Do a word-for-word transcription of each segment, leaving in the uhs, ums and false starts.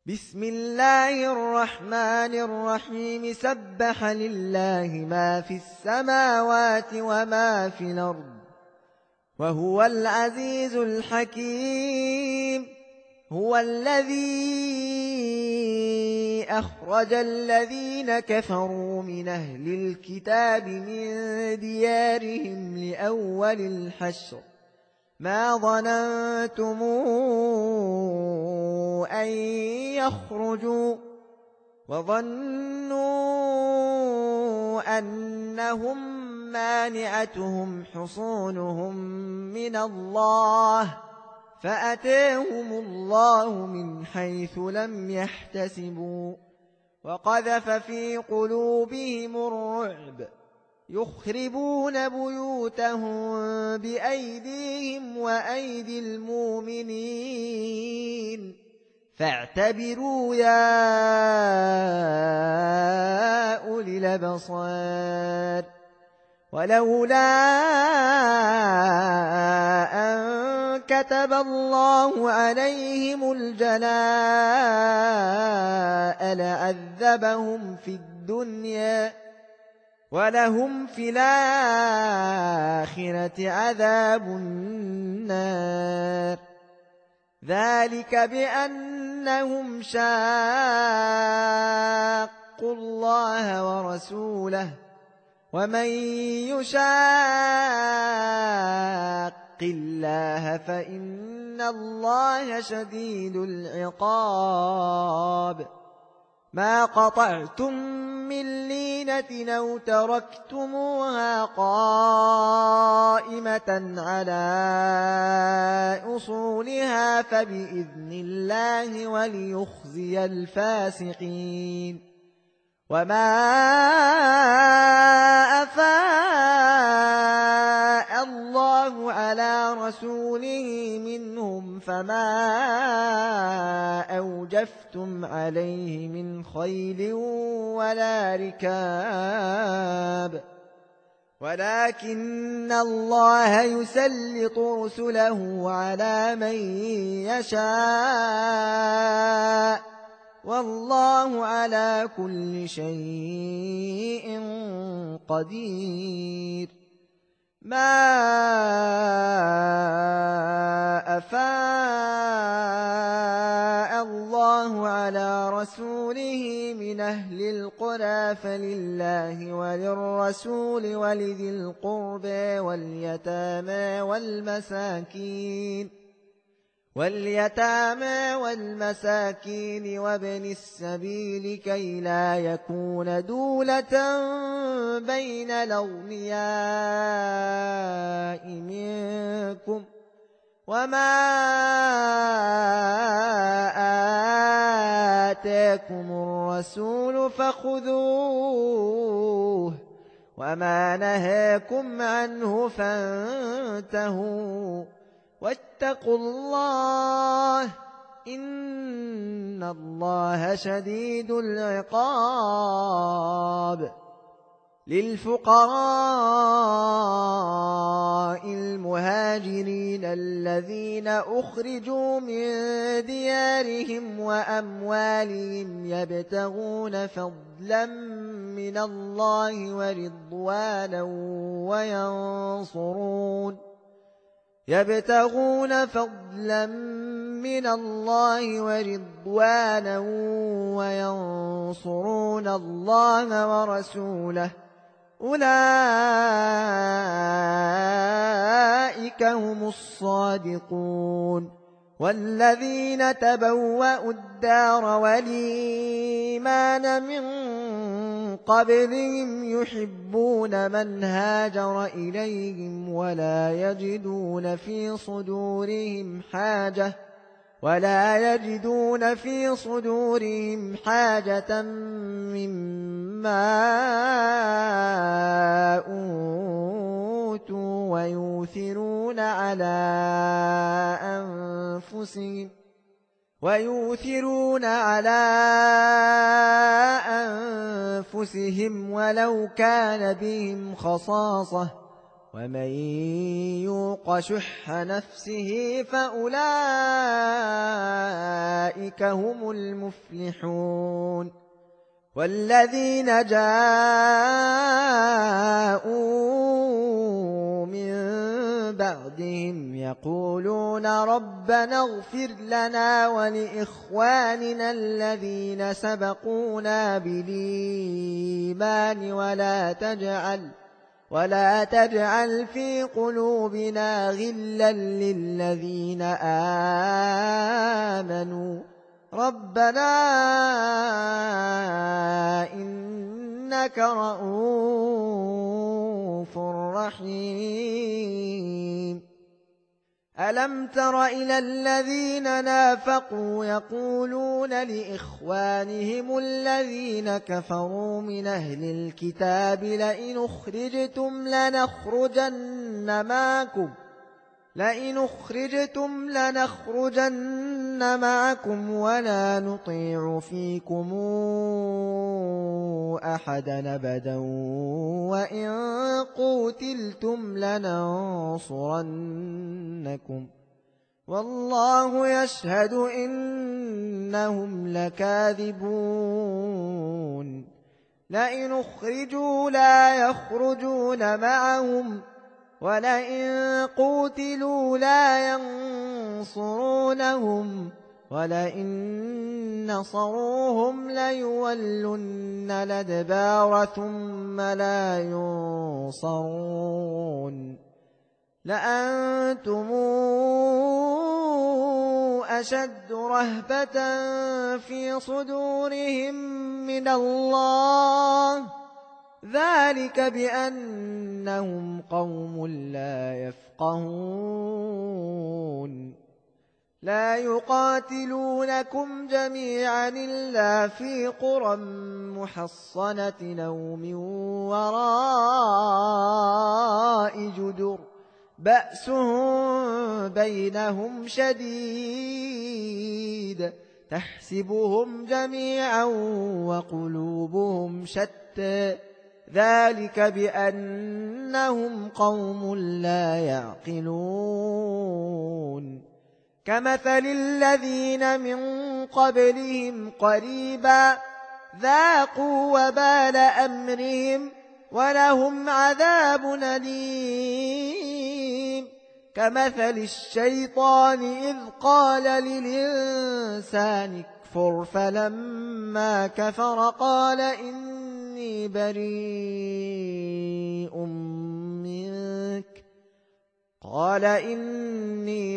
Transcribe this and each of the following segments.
بسم الله الرحمن الرحيم سبح لله ما في السماوات وما في الأرض وهو العزيز الحكيم. هو الذي أخرج الذين كفروا من أهل الكتاب من ديارهم لأول الحشر ما ظننتم أن يخرجوا وظنوا أنهم مانعتهم حصونهم من الله فأتاهم الله من حيث لم يحتسبوا وقذف في قلوبهم الرعب يخربون بيوتهم بأيديهم وأيدي المؤمنين فاعتبروا يا أولي الأبصار. ولولا أن كتب الله عليهم الجلاء لعذبهم في الدنيا ولهم في الآخرة عذاب النار ذلك بأنهم شاقوا الله ورسوله ومن يشاق الله فإن الله شديد العقاب. ما قطعتم من لينة أو تركتموها قائمة على أصولها فبإذن الله وليخزي الفاسقين. وما أفاء الله على رسوله منهم فما أوجفتم عليه من خيل ولا ركاب ولكن الله يسلط رسله على من يشاء والله على كل شيء قدير. ما أفاء الله على رسوله من أهل القرى فلله وللرسول ولذي القربى واليتامى والمساكين واليتامى والمساكين وابن السبيل كي لا يكون دولة بين الأغنياء منكم وما آتاكم الرسول فخذوه وما نهاكم عنه فانتهوا واتقوا الله إن الله شديد العقاب. للفقراء المهاجرين الذين أخرجوا من ديارهم وأموالهم يبتغون فضلا من الله ورضوانا وينصرون يبتغون فضلا من الله ورضوانا وينصرون الله ورسوله أولئك هم الصادقون. والذين تبوأوا الدار والإيمان من قبلهم يحبون من هاجر إليهم ولا يجدون في صدورهم حاجة ولا يجدون في صدورهم حاجة مما أوتوا ويؤثرون على أنفسهم ويؤثرون على أنفسهم ولو كان بهم خصاصة ومن يوق شح نفسه فأولئك هم المفلحون والذين جاءوا من بعدهم يقولون ربنا اغفر لنا ولإخواننا الذين سبقونا بالإيمان ولا تجعل ولا تجعل في قلوبنا غلا للذين آمنوا ربنا إنك رؤوف رحيم ألم تر إلى الذين نافقوا يقولون لإخوانهم الذين كفروا من أهل الكتاب لئن أخرجتم لنخرجن معكم لئن أخرجتم لنخرجن معكم ولا نطيع فيكم أحدا أبدا وإن قوتلتم لننصرنكم والله يشهد إنهم لكاذبون لئن أخرجوا لا يخرجون معهم ولئن قوتلوا لا ينصرونهم ولئن نصروهم ليولن الأدبار ثم لا ينصرون لأنتم أشد رهبة في صدورهم من الله ذلك بأنهم قوم لا يفقهون لا يقاتلونكم جميعا إلا في قرى محصنة أو من وراء جدر بأسهم بينهم شديد تحسبهم جميعا وقلوبهم شتى ذلك بأنهم قوم لا يعقلون كمثل الذين من قبلهم قريبا ذاقوا وبال أمرهم ولهم عذاب أليم كمثل الشيطان إذ قال للإنسان اكفر فلما كفر قال إني بريء منك قال إني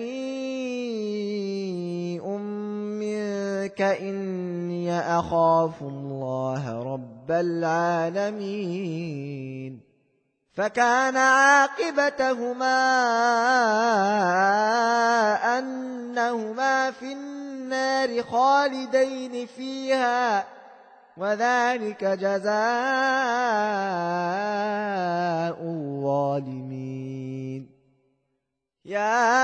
بريء منك إني أخاف الله رب العالمين فكان عاقبتهما أنهما في النار خالدين فيها وذلك جزاء الظالمين يا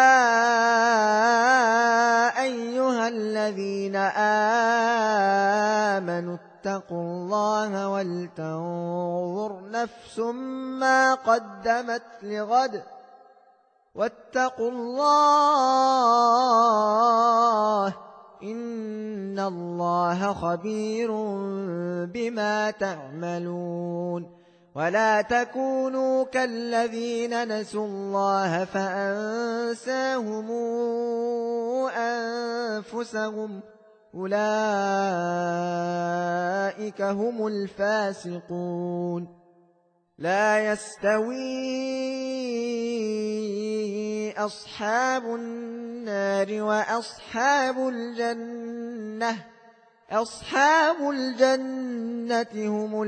أيها الذين آمنوا اتقوا الله ولتنظر نفس ما قدمت لغد واتقوا الله إن الله خبير بما تعملون ولا تكونوا كالذين نسوا الله فأنساهم أنفسهم أولئك هم الفاسقون لا يستوي أصحاب النار وأصحاب الجنة أصحاب الجنة هم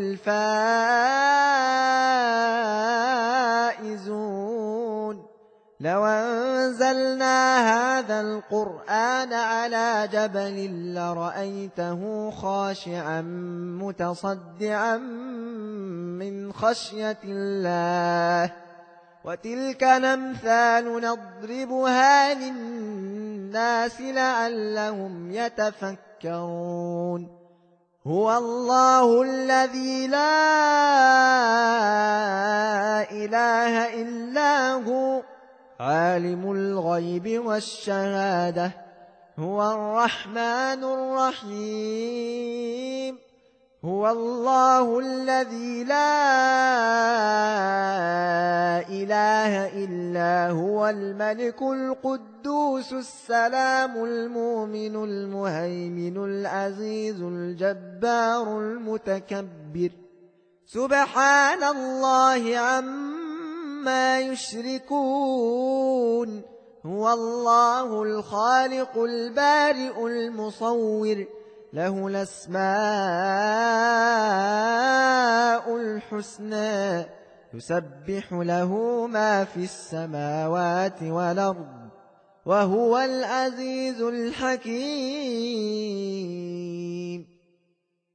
الفائزون لو أنزلنا هذا القرآن على جبل لرأيته خاشعا متصدعا من خشية الله وتلك الأمثال نضربها للناس لعلهم يتفكرون هو الله الذي لا إله إلا هو عالم الغيب والشهادة هو الرحمن الرحيم هو الله الذي لا إله إلا هو الملك القدوس السلام المؤمن المهيمن العزيز الجبار المتكبر سبحان الله عما يشركون هو الله الخالق البارئ المصور له الأسماء الحسنى يسبح له ما في السماوات والأرض وهو العزيز الحكيم